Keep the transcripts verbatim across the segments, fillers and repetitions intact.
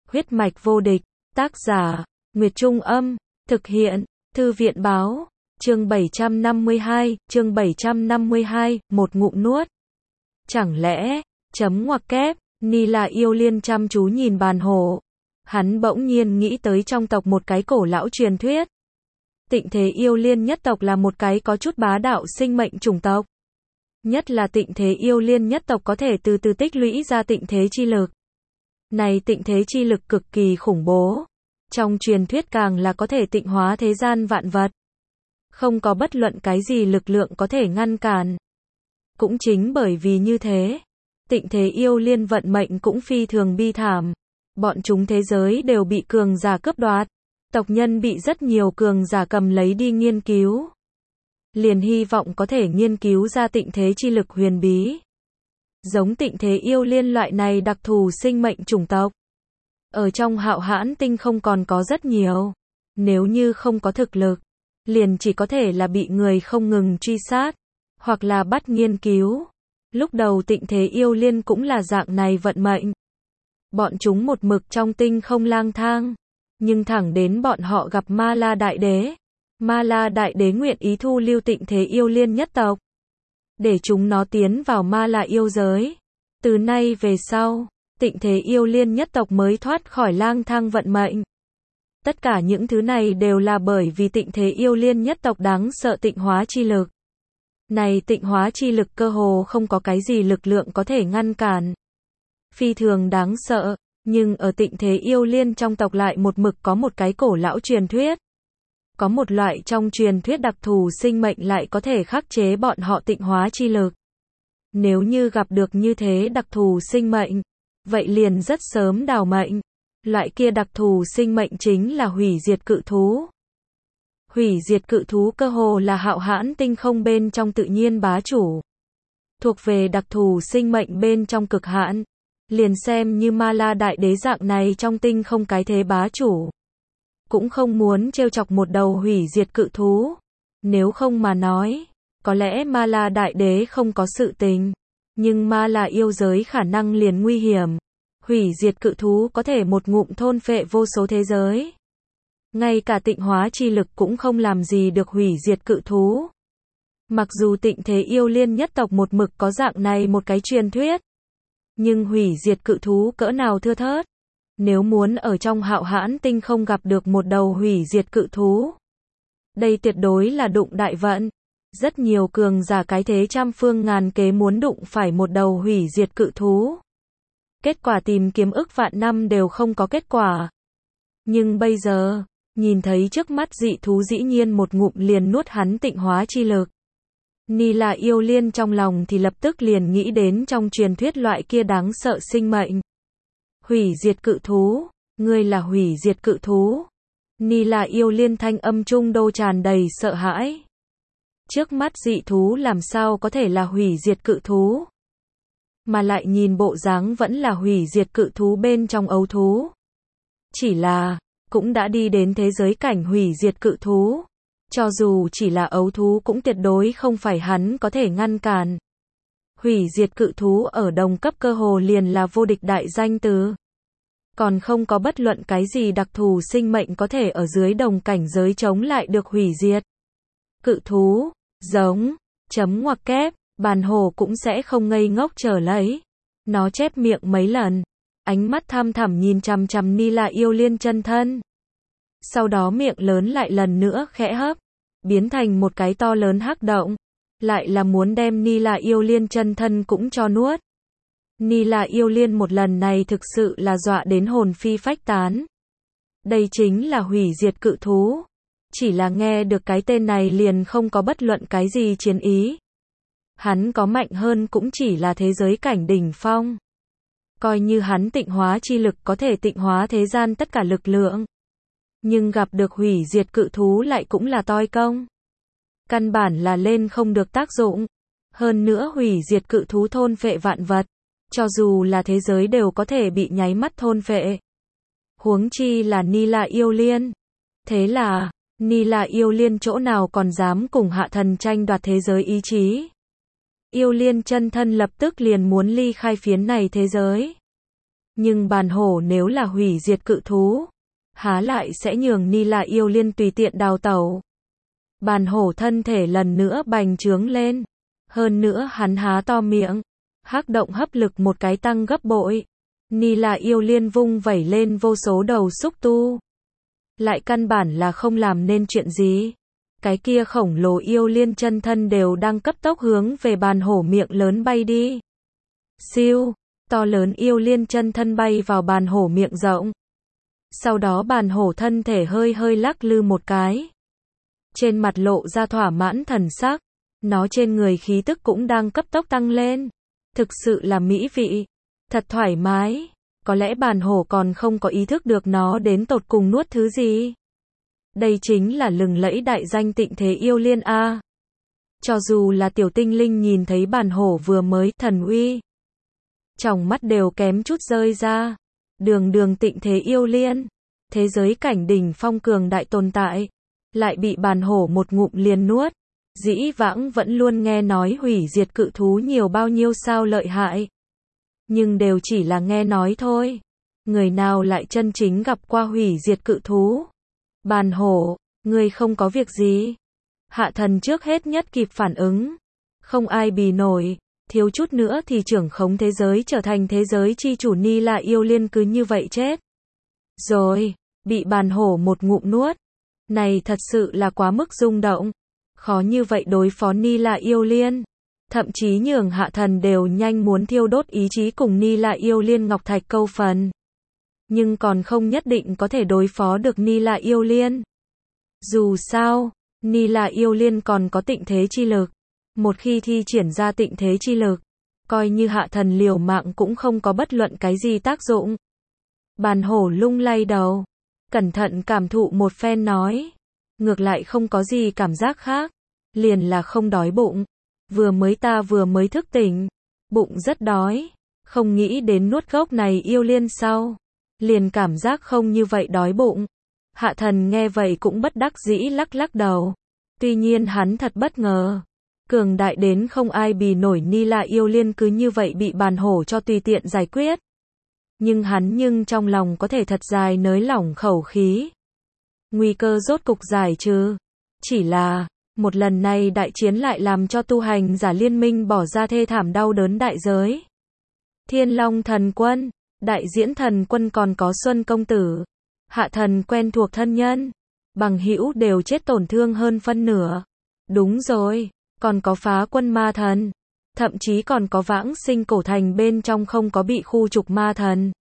Huyết mạch vô địch, tác giả, Nguyệt Trung Âm, thực hiện, Thư viện Báo, chương bảy trăm năm mươi hai, chương bảy trăm năm mươi hai, một ngụm nuốt. Chẳng lẽ, chấm ngoặc kép, Ni La Yêu Liên chăm chú nhìn bàn hổ. Hắn bỗng nhiên nghĩ tới trong tộc một cái cổ lão truyền thuyết. Tịnh Thế Yêu Liên nhất tộc là một cái có chút bá đạo sinh mệnh chủng tộc. Nhất là Tịnh Thế Yêu Liên nhất tộc có thể từ từ tích lũy ra tịnh thế chi lực. Này tịnh thế chi lực cực kỳ khủng bố. Trong truyền thuyết càng là có thể tịnh hóa thế gian vạn vật. Không có bất luận cái gì lực lượng có thể ngăn cản. Cũng chính bởi vì như thế, Tịnh Thế Yêu Liên vận mệnh cũng phi thường bi thảm. Bọn chúng thế giới đều bị cường giả cướp đoạt. Tộc nhân bị rất nhiều cường giả cầm lấy đi nghiên cứu. Liền hy vọng có thể nghiên cứu ra tịnh thế chi lực huyền bí. Giống Tịnh Thế Yêu Liên loại này đặc thù sinh mệnh chủng tộc. Ở trong Hạo Hãn Tinh không còn có rất nhiều. Nếu như không có thực lực, liền chỉ có thể là bị người không ngừng truy sát, hoặc là bắt nghiên cứu. Lúc đầu Tịnh Thế Yêu Liên cũng là dạng này vận mệnh. Bọn chúng một mực trong tinh không lang thang. Nhưng thẳng đến bọn họ gặp Ma La Đại Đế. Ma La Đại Đế nguyện ý thu lưu Tịnh Thế Yêu Liên nhất tộc. Để chúng nó tiến vào Ma La yêu giới. Từ nay về sau, Tịnh Thế Yêu Liên nhất tộc mới thoát khỏi lang thang vận mệnh. Tất cả những thứ này đều là bởi vì Tịnh Thế Yêu Liên nhất tộc đáng sợ tịnh hóa chi lực. Này tịnh hóa chi lực cơ hồ không có cái gì lực lượng có thể ngăn cản. Phi thường đáng sợ, nhưng ở Tịnh Thế Yêu Liên trong tộc lại một mực có một cái cổ lão truyền thuyết. Có một loại trong truyền thuyết đặc thù sinh mệnh lại có thể khắc chế bọn họ tịnh hóa chi lực. Nếu như gặp được như thế đặc thù sinh mệnh, vậy liền rất sớm đào mệnh. Loại kia đặc thù sinh mệnh chính là hủy diệt cự thú. Hủy diệt cự thú cơ hồ là Hạo Hãn Tinh không bên trong tự nhiên bá chủ. Thuộc về đặc thù sinh mệnh bên trong cực hạn. Liền xem như Ma La Đại Đế dạng này trong tinh không cái thế bá chủ. Cũng không muốn trêu chọc một đầu hủy diệt cự thú. Nếu không mà nói, có lẽ Ma La Đại Đế không có sự tình. Nhưng Ma La yêu giới khả năng liền nguy hiểm. Hủy diệt cự thú có thể một ngụm thôn phệ vô số thế giới. Ngay cả tịnh hóa chi lực cũng không làm gì được hủy diệt cự thú. Mặc dù Tịnh Thế Yêu Liên nhất tộc một mực có dạng này một cái truyền thuyết. Nhưng hủy diệt cự thú cỡ nào thưa thớt. Nếu muốn ở trong Hạo Hãn Tinh không gặp được một đầu hủy diệt cự thú. Đây tuyệt đối là đụng đại vận. Rất nhiều cường giả cái thế trăm phương ngàn kế muốn đụng phải một đầu hủy diệt cự thú. Kết quả tìm kiếm ức vạn năm đều không có kết quả. Nhưng bây giờ, nhìn thấy trước mắt dị thú dĩ nhiên một ngụm liền nuốt hắn tịnh hóa chi lực. Ni La Yêu Liên trong lòng thì lập tức liền nghĩ đến trong truyền thuyết loại kia đáng sợ sinh mệnh. Hủy diệt cự thú, ngươi là hủy diệt cự thú. Ni La Yêu Liên thanh âm trung đô tràn đầy sợ hãi. Trước mắt dị thú làm sao có thể là hủy diệt cự thú? Mà lại nhìn bộ dáng vẫn là hủy diệt cự thú bên trong ấu thú. Chỉ là, cũng đã đi đến thế giới cảnh hủy diệt cự thú. Cho dù chỉ là ấu thú cũng tuyệt đối không phải hắn có thể ngăn cản. Hủy diệt cự thú ở đồng cấp cơ hồ liền là vô địch đại danh từ. Còn không có bất luận cái gì đặc thù sinh mệnh có thể ở dưới đồng cảnh giới chống lại được hủy diệt. Cự thú, giống, chấm ngoặc kép, bàn hổ cũng sẽ không ngây ngốc chờ lấy. Nó chép miệng mấy lần. Ánh mắt tham thẳm nhìn chằm chằm Ni La Yêu Liên chân thân. Sau đó miệng lớn lại lần nữa khẽ hấp. Biến thành một cái to lớn hắc động. Lại là muốn đem Ni La Yêu Liên chân thân cũng cho nuốt. Ni La Yêu Liên một lần này thực sự là dọa đến hồn phi phách tán. Đây chính là hủy diệt cự thú. Chỉ là nghe được cái tên này liền không có bất luận cái gì chiến ý. Hắn có mạnh hơn cũng chỉ là thế giới cảnh đỉnh phong. Coi như hắn tịnh hóa chi lực có thể tịnh hóa thế gian tất cả lực lượng. Nhưng gặp được hủy diệt cự thú lại cũng là toi công. Căn bản là lên không được tác dụng. Hơn nữa hủy diệt cự thú thôn phệ vạn vật. Cho dù là thế giới đều có thể bị nháy mắt thôn phệ. Huống chi là Ni La Yêu Liên. Thế là, Ni La Yêu Liên chỗ nào còn dám cùng hạ thần tranh đoạt thế giới ý chí. Yêu Liên chân thân lập tức liền muốn ly khai phiến này thế giới. Nhưng bàn hổ nếu là hủy diệt cự thú, há lại sẽ nhường Ni La Yêu Liên tùy tiện đào tẩu. Bàn hổ thân thể lần nữa bành trướng lên. Hơn nữa hắn há to miệng. Hắc động hấp lực một cái tăng gấp bội. Ni La Yêu Liên vung vẩy lên vô số đầu xúc tu. Lại căn bản là không làm nên chuyện gì. Cái kia khổng lồ yêu liên chân thân đều đang cấp tốc hướng về bàn hổ miệng lớn bay đi. Siêu, to lớn yêu liên chân thân bay vào bàn hổ miệng rộng. Sau đó bàn hổ thân thể hơi hơi lắc lư một cái. Trên mặt lộ ra thỏa mãn thần sắc. Nó trên người khí tức cũng đang cấp tốc tăng lên. Thực sự là mỹ vị. Thật thoải mái. Có lẽ bàn hổ còn không có ý thức được nó đến tột cùng nuốt thứ gì. Đây chính là lừng lẫy đại danh Tịnh Thế Yêu Liên a. Cho dù là tiểu tinh linh nhìn thấy bàn hổ vừa mới thần uy, tròng mắt đều kém chút rơi ra. Đường đường Tịnh Thế Yêu Liên, thế giới cảnh đỉnh phong cường đại tồn tại, lại bị bàn hổ một ngụm liền nuốt. Dĩ vãng vẫn luôn nghe nói hủy diệt cự thú nhiều bao nhiêu sao lợi hại. Nhưng đều chỉ là nghe nói thôi. Người nào lại chân chính gặp qua hủy diệt cự thú? Bàn hổ, ngươi không có việc gì. Hạ thần trước hết nhất kịp phản ứng. Không ai bì nổi, thiếu chút nữa thì trưởng khống thế giới trở thành thế giới chi chủ Ni La Yêu Liên cứ như vậy chết. Rồi, bị bàn hổ một ngụm nuốt. Này thật sự là quá mức rung động. Khó như vậy đối phó Ni La Yêu Liên. Thậm chí nhường hạ thần đều nhanh muốn thiêu đốt ý chí cùng Ni La Yêu Liên Ngọc Thạch câu phần. Nhưng còn không nhất định có thể đối phó được Ni La Yêu Liên. Dù sao, Ni La Yêu Liên còn có tịnh thế chi lực. Một khi thi triển ra tịnh thế chi lực, coi như hạ thần liều mạng cũng không có bất luận cái gì tác dụng. Bàn hổ lung lay đầu, cẩn thận cảm thụ một phen nói. Ngược lại không có gì cảm giác khác, liền là không đói bụng. Vừa mới ta vừa mới thức tỉnh, bụng rất đói, không nghĩ đến nuốt gốc này yêu liên sau, liền cảm giác không như vậy đói bụng. Hạ thần nghe vậy cũng bất đắc dĩ lắc lắc đầu. Tuy nhiên hắn thật bất ngờ, cường đại đến không ai bì nổi Ni La Yêu Liên cứ như vậy bị bàn hổ cho tùy tiện giải quyết. Nhưng hắn nhưng trong lòng có thể thật dài nới lỏng khẩu khí. Nguy cơ rốt cục giải trừ. Chỉ là, một lần này đại chiến lại làm cho tu hành giả liên minh bỏ ra thê thảm đau đớn đại giới. Thiên Long Thần Quân, Đại Diễn Thần Quân còn có Xuân Công Tử, hạ thần quen thuộc thân nhân, bằng hữu đều chết tổn thương hơn phân nửa. Đúng rồi, còn có Phá Quân Ma Thần, thậm chí còn có Vãng Sinh Cổ Thành bên trong không có bị khu trục ma thần.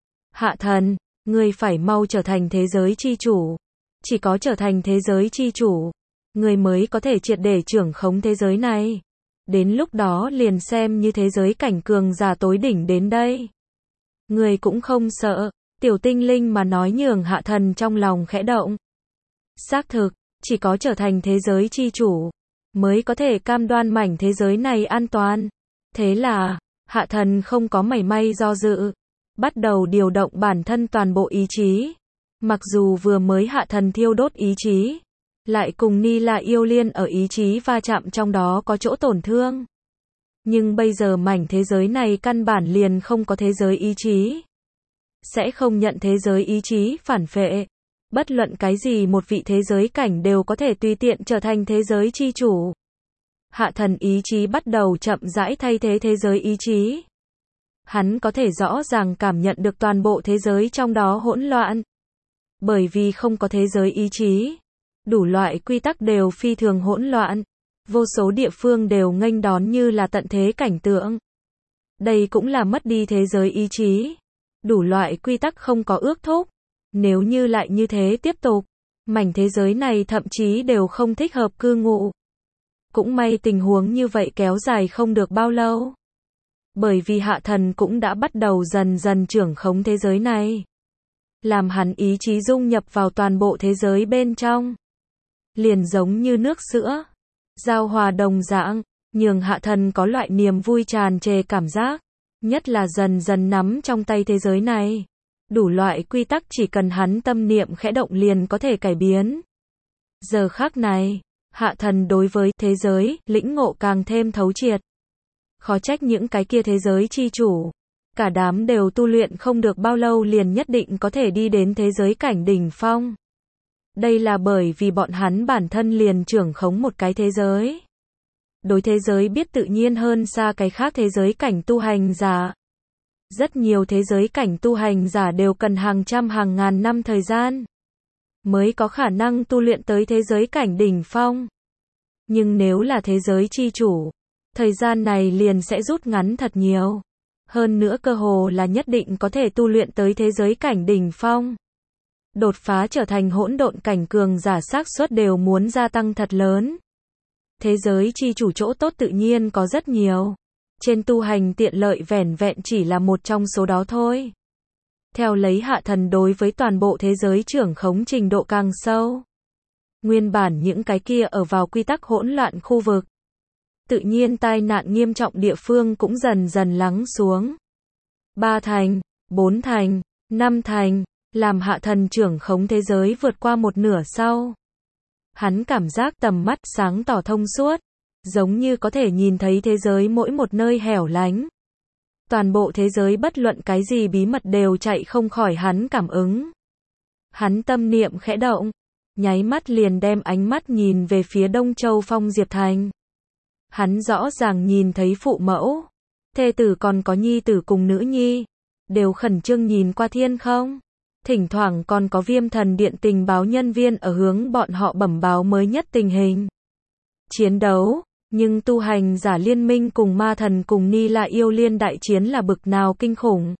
Hạ thần, ngươi phải mau trở thành thế giới chi chủ. Chỉ có trở thành thế giới chi chủ, người mới có thể triệt để trưởng khống thế giới này. Đến lúc đó liền xem như thế giới cảnh cường giả tối đỉnh đến đây. Người cũng không sợ, tiểu tinh linh mà nói nhường hạ thần trong lòng khẽ động. Xác thực, chỉ có trở thành thế giới chi chủ, mới có thể cam đoan mảnh thế giới này an toàn. Thế là, hạ thần không có mảy may do dự, bắt đầu điều động bản thân toàn bộ ý chí. Mặc dù vừa mới hạ thần thiêu đốt ý chí, lại cùng Ni La Yêu Liên ở ý chí va chạm trong đó có chỗ tổn thương. Nhưng bây giờ mảnh thế giới này căn bản liền không có thế giới ý chí. Sẽ không nhận thế giới ý chí phản phệ. Bất luận cái gì một vị thế giới cảnh đều có thể tùy tiện trở thành thế giới chi chủ. Hạ thần ý chí bắt đầu chậm rãi thay thế thế giới ý chí. Hắn có thể rõ ràng cảm nhận được toàn bộ thế giới trong đó hỗn loạn. Bởi vì không có thế giới ý chí, đủ loại quy tắc đều phi thường hỗn loạn, vô số địa phương đều nghênh đón như là tận thế cảnh tượng. Đây cũng là mất đi thế giới ý chí, đủ loại quy tắc không có ước thúc. Nếu như lại như thế tiếp tục, mảnh thế giới này thậm chí đều không thích hợp cư ngụ. Cũng may tình huống như vậy kéo dài không được bao lâu. Bởi vì hạ thần cũng đã bắt đầu dần dần trưởng khống thế giới này. Làm hắn ý chí dung nhập vào toàn bộ thế giới bên trong. Liền giống như nước sữa, giao hòa đồng dạng, nhường hạ thần có loại niềm vui tràn trề cảm giác. Nhất là dần dần nắm trong tay thế giới này. Đủ loại quy tắc chỉ cần hắn tâm niệm khẽ động liền có thể cải biến. Giờ khắc này, hạ thần đối với thế giới, lĩnh ngộ càng thêm thấu triệt. Khó trách những cái kia thế giới chi chủ, Cả đám đều tu luyện không được bao lâu liền nhất định có thể đi đến thế giới cảnh đỉnh phong. Đây là bởi vì bọn hắn bản thân liền trưởng khống một cái thế giới. Đối thế giới biết tự nhiên hơn xa cái khác thế giới cảnh tu hành giả. Rất nhiều thế giới cảnh tu hành giả đều cần hàng trăm hàng ngàn năm thời gian mới có khả năng tu luyện tới thế giới cảnh đỉnh phong. Nhưng nếu là thế giới chi chủ, thời gian này liền sẽ rút ngắn thật nhiều. Hơn nữa cơ hồ là nhất định có thể tu luyện tới thế giới cảnh đỉnh phong. Đột phá trở thành hỗn độn cảnh cường giả xác suất đều muốn gia tăng thật lớn. Thế giới chi chủ chỗ tốt tự nhiên có rất nhiều. Trên tu hành tiện lợi vẻn vẹn chỉ là một trong số đó thôi. Theo lấy hạ thần đối với toàn bộ thế giới trưởng khống trình độ càng sâu. Nguyên bản những cái kia ở vào quy tắc hỗn loạn khu vực. Tự nhiên tai nạn nghiêm trọng địa phương cũng dần dần lắng xuống. Ba thành, bốn thành, năm thành, làm hạ thần trưởng khống thế giới vượt qua một nửa sau. Hắn cảm giác tầm mắt sáng tỏ thông suốt, giống như có thể nhìn thấy thế giới mỗi một nơi hẻo lánh. Toàn bộ thế giới bất luận cái gì bí mật đều chạy không khỏi hắn cảm ứng. Hắn tâm niệm khẽ động, nháy mắt liền đem ánh mắt nhìn về phía Đông Châu Phong Diệp Thành. Hắn rõ ràng nhìn thấy phụ mẫu, thê tử còn có nhi tử cùng nữ nhi, đều khẩn trương nhìn qua thiên không. Thỉnh thoảng còn có Viêm Thần Điện tình báo nhân viên ở hướng bọn họ bẩm báo mới nhất tình hình chiến đấu, nhưng tu hành giả liên minh cùng ma thần cùng Ni La yêu liên đại chiến là bực nào kinh khủng.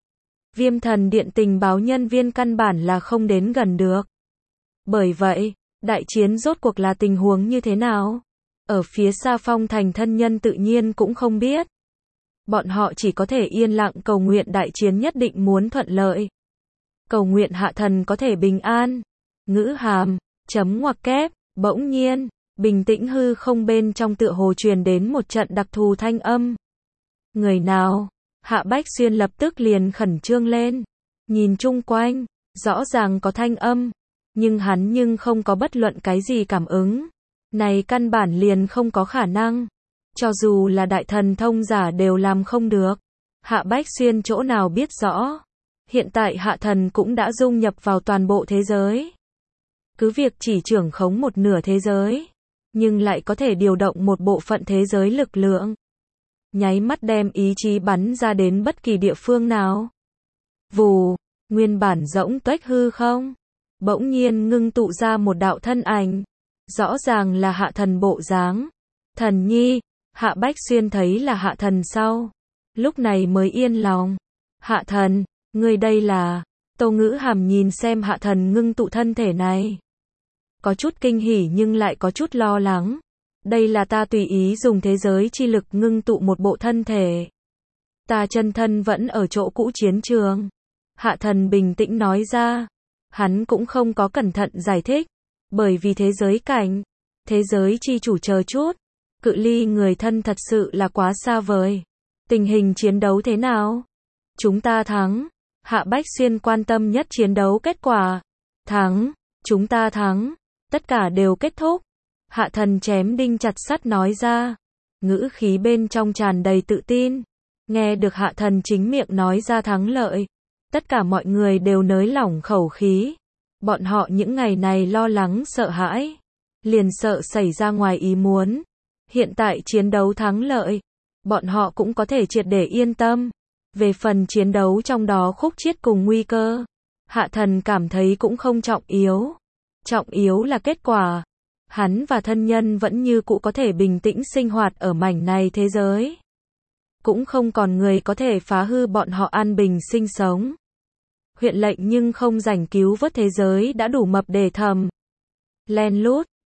Viêm Thần Điện tình báo nhân viên căn bản là không đến gần được. Bởi vậy, đại chiến rốt cuộc là tình huống như thế nào? Ở phía xa Phong Thành thân nhân tự nhiên cũng không biết. Bọn họ chỉ có thể yên lặng cầu nguyện đại chiến nhất định muốn thuận lợi. Cầu nguyện hạ thần có thể bình an. Ngữ hàm, chấm ngoặc kép, bỗng nhiên, bình tĩnh hư không bên trong tựa hồ truyền đến một trận đặc thù thanh âm. Người nào? Hạ Bách Xuyên lập tức liền khẩn trương lên. Nhìn chung quanh, rõ ràng có thanh âm. Nhưng hắn nhưng không có bất luận cái gì cảm ứng. Này căn bản liền không có khả năng. Cho dù là đại thần thông giả đều làm không được. Hạ Bách Xuyên chỗ nào biết rõ. Hiện tại hạ thần cũng đã dung nhập vào toàn bộ thế giới. Cứ việc chỉ trưởng khống một nửa thế giới, nhưng lại có thể điều động một bộ phận thế giới lực lượng. Nháy mắt đem ý chí bắn ra đến bất kỳ địa phương nào. Vù, nguyên bản rỗng tuếch hư không, bỗng nhiên ngưng tụ ra một đạo thân ảnh. Rõ ràng là hạ thần bộ dáng. Thần nhi, Hạ Bách Xuyên thấy là hạ thần sau. Lúc này mới yên lòng. Hạ thần, ngươi đây là... Tô Ngữ Hàm nhìn xem hạ thần ngưng tụ thân thể này. Có chút kinh hỉ nhưng lại có chút lo lắng. Đây là ta tùy ý dùng thế giới chi lực ngưng tụ một bộ thân thể. Ta chân thân vẫn ở chỗ cũ chiến trường. Hạ thần bình tĩnh nói ra. Hắn cũng không có cẩn thận giải thích. Bởi vì thế giới cảnh, thế giới chi chủ chờ chút. Cự ly người thân thật sự là quá xa vời. Tình hình chiến đấu thế nào? Chúng ta thắng. Hạ Bách Xuyên quan tâm nhất chiến đấu kết quả. Thắng, chúng ta thắng. Tất cả đều kết thúc. Hạ thần chém đinh chặt sắt nói ra. Ngữ khí bên trong tràn đầy tự tin. Nghe được hạ thần chính miệng nói ra thắng lợi. Tất cả mọi người đều nới lỏng khẩu khí. Bọn họ những ngày này lo lắng sợ hãi. Liền sợ xảy ra ngoài ý muốn. Hiện tại chiến đấu thắng lợi. Bọn họ cũng có thể triệt để yên tâm. Về phần chiến đấu trong đó khúc chiết cùng nguy cơ. Hạ thần cảm thấy cũng không trọng yếu. Trọng yếu là kết quả. Hắn và thân nhân vẫn như cũ có thể bình tĩnh sinh hoạt ở mảnh này thế giới. Cũng không còn người có thể phá hư bọn họ an bình sinh sống. Huyện lệnh nhưng không rảnh cứu vớt thế giới đã đủ mập để thầm. Len lút,